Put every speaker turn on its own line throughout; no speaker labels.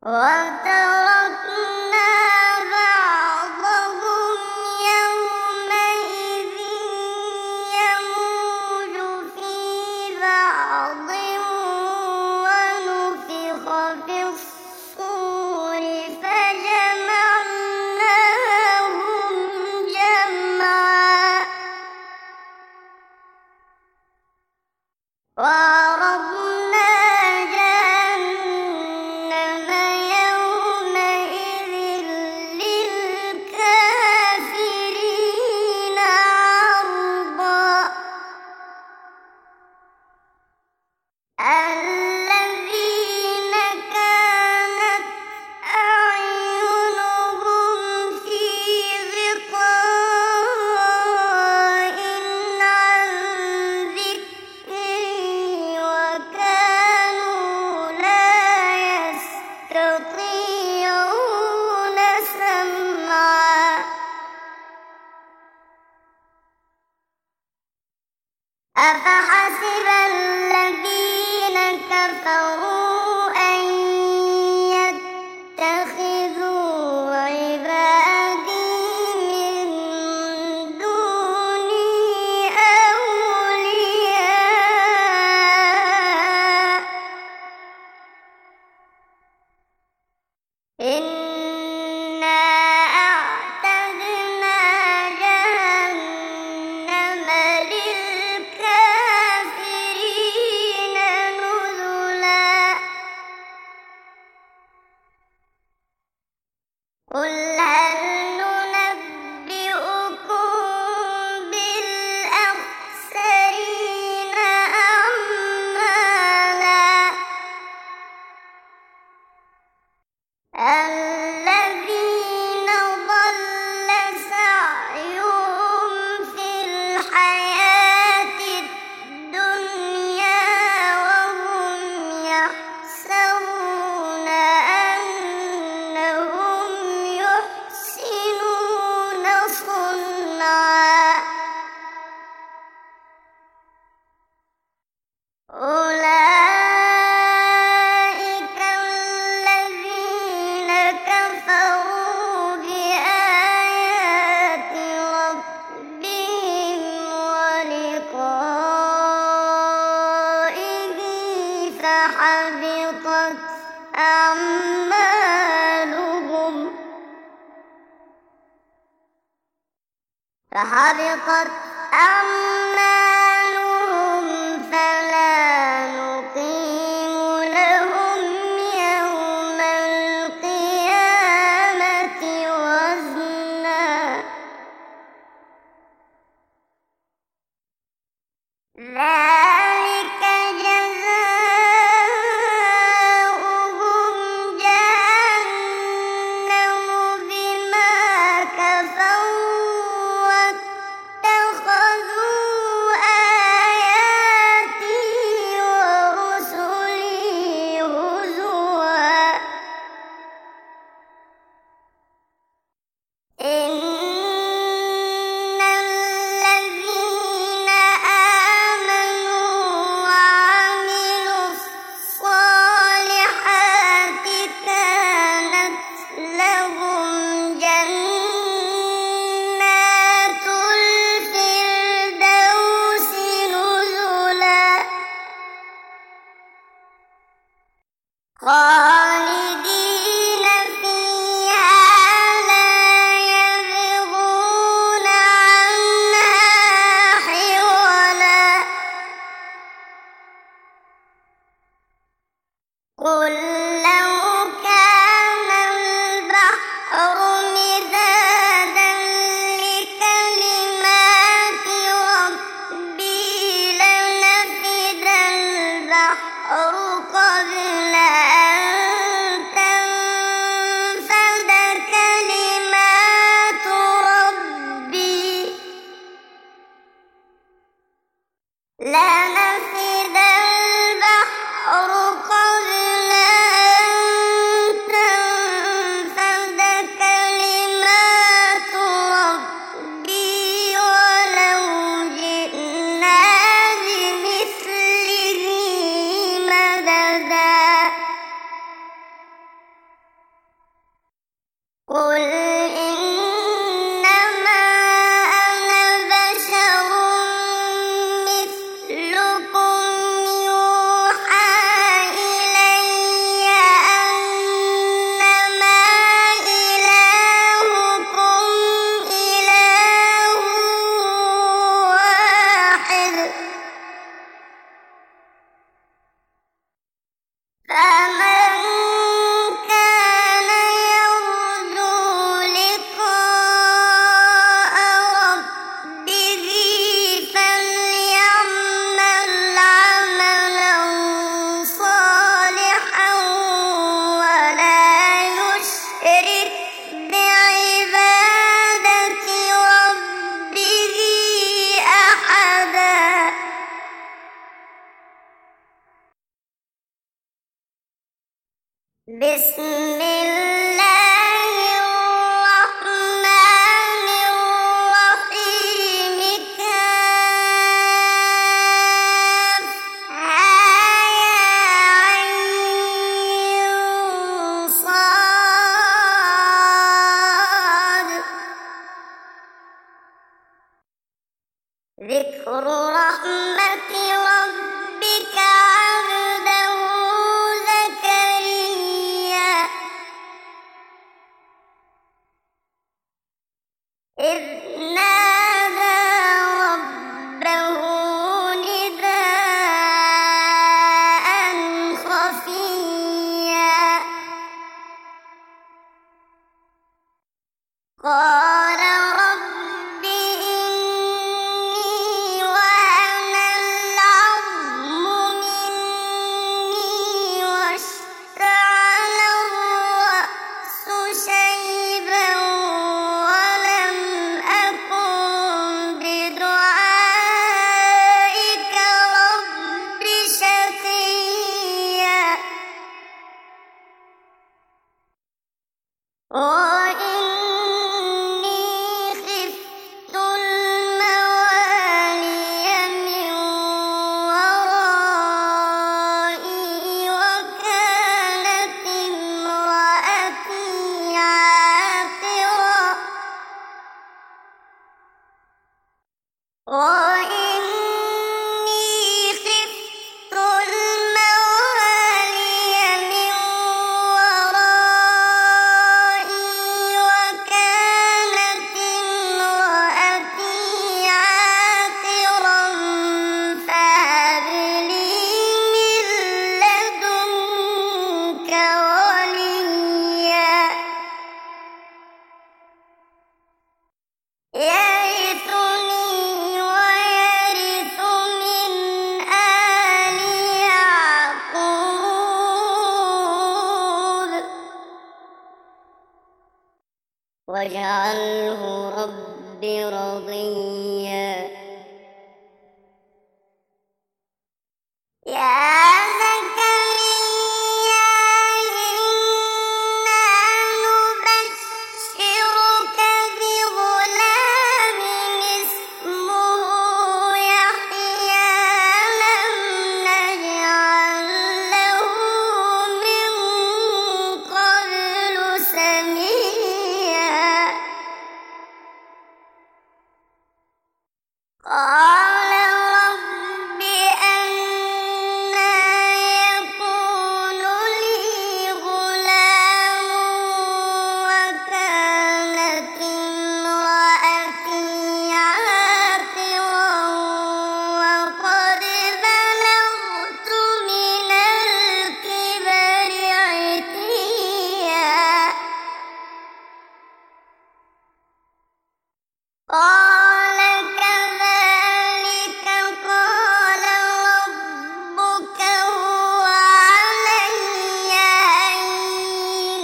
وتركنا بعضهم يومئذ يموج في بعض ونفخ في الصور فجمعناهم جمعا وعرضنا جهنم يومئذ للكافرين عرضا الذين كانت أعينهم في غطاء عن ذكري وكانوا لا يستطيعون سمعا أفحسب الذين كفروا أن يتخذوا عبادي من دوني أولياء إنا أعتدنا جهنم للكافرين نزلا قل هل ننبئكم بالأخسرين أعمالا الذين ضل سعيهم في الحياة الدنيا وهم يحسبون أنهم يحسنون صنعا أولئك الذين كفروا بآيات ربهم ولقائه فحبطت أعمالهم فلا نقيم لهم يوم القيامة وزنا ذلك جزاؤهم جهنم بما كفروا واتخذوا قل إنما أنا بشر مثلكم يوحى إلي أنما إلهكم إله واحد فمن كان يرجو لقاء ربه فليعمل عملا صالحا ولا يشرك بعبادة ربه أحدا. بسم الله الرحمن الرحيم كافها صاد ذكر رحمة ربك عبده زكريا إذ نادى ربه نداء خفيا قال رب إني وهن العظم مني واشتعل الرأس شيبا ولم أكن بدعائك رب شقيا وإني خفت الموالي من ورائي وكانت امرأتي عاقرا وإني خفت الموالي من ورائي وكانت امرأتي عاقرا فهب لي من لدنك وليا يرثني ويرث من آل يعقوب واجعله رب رضيا. يا زكريا إنا نبشرك بغلام اسمه يحيى لم نجعل له من قبل سميا قال رب أنى يكون لي غلام وكانت امرأتي عاقرا وقد بلغت من الكبر عتيا قال كذلك قال ربك هو علي هين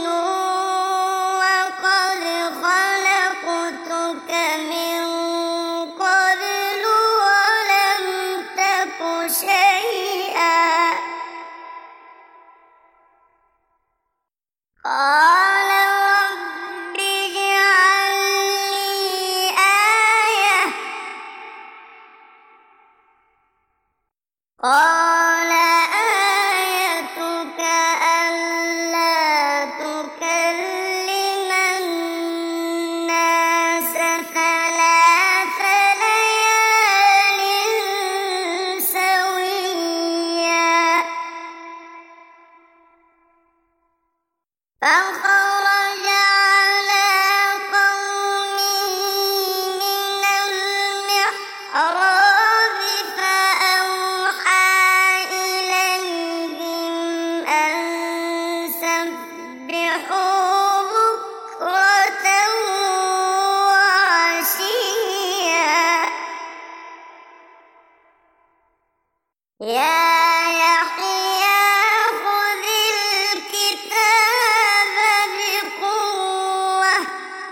وقد خلقتك من قبل ولم تك شيئا قال رب اجعل لي آية قال آيتك ألا تكلم فخرج على قومه من المحراب فأوحى إليهم أن سبحوا بكرة وعشيا يا يحيى خذ الكتاب بقوة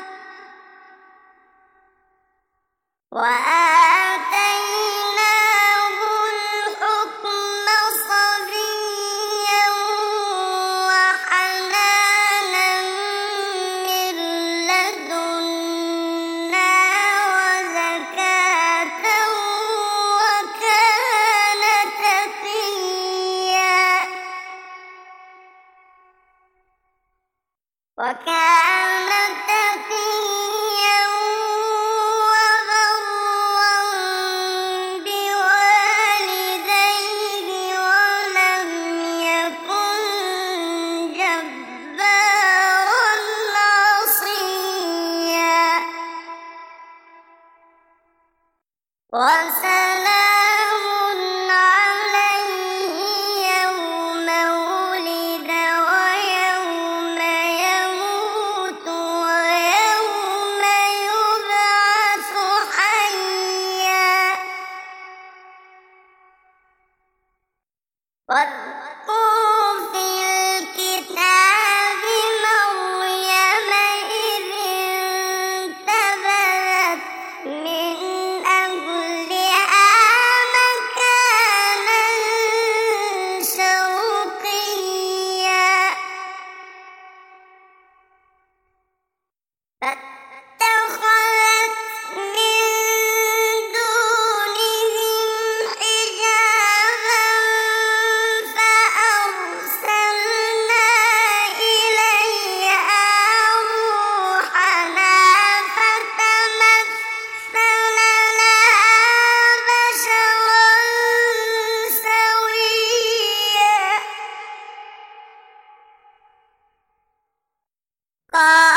وآتيناه الحكم صبيا وحنانا من لدنا وزكاة وكان تقيا وبرا بوالديه ولم يكن جبارا عصيا وسلام عليه يوم ولد ويوم يموت ويوم يبعث حيا واذكر في الكتاب مريم إذ انتبذت من أهلها مكانا شرقيا فاتخذت من دونهم حجابا فأرسلنا إليها روحنا فتمثل لها بشرا سويا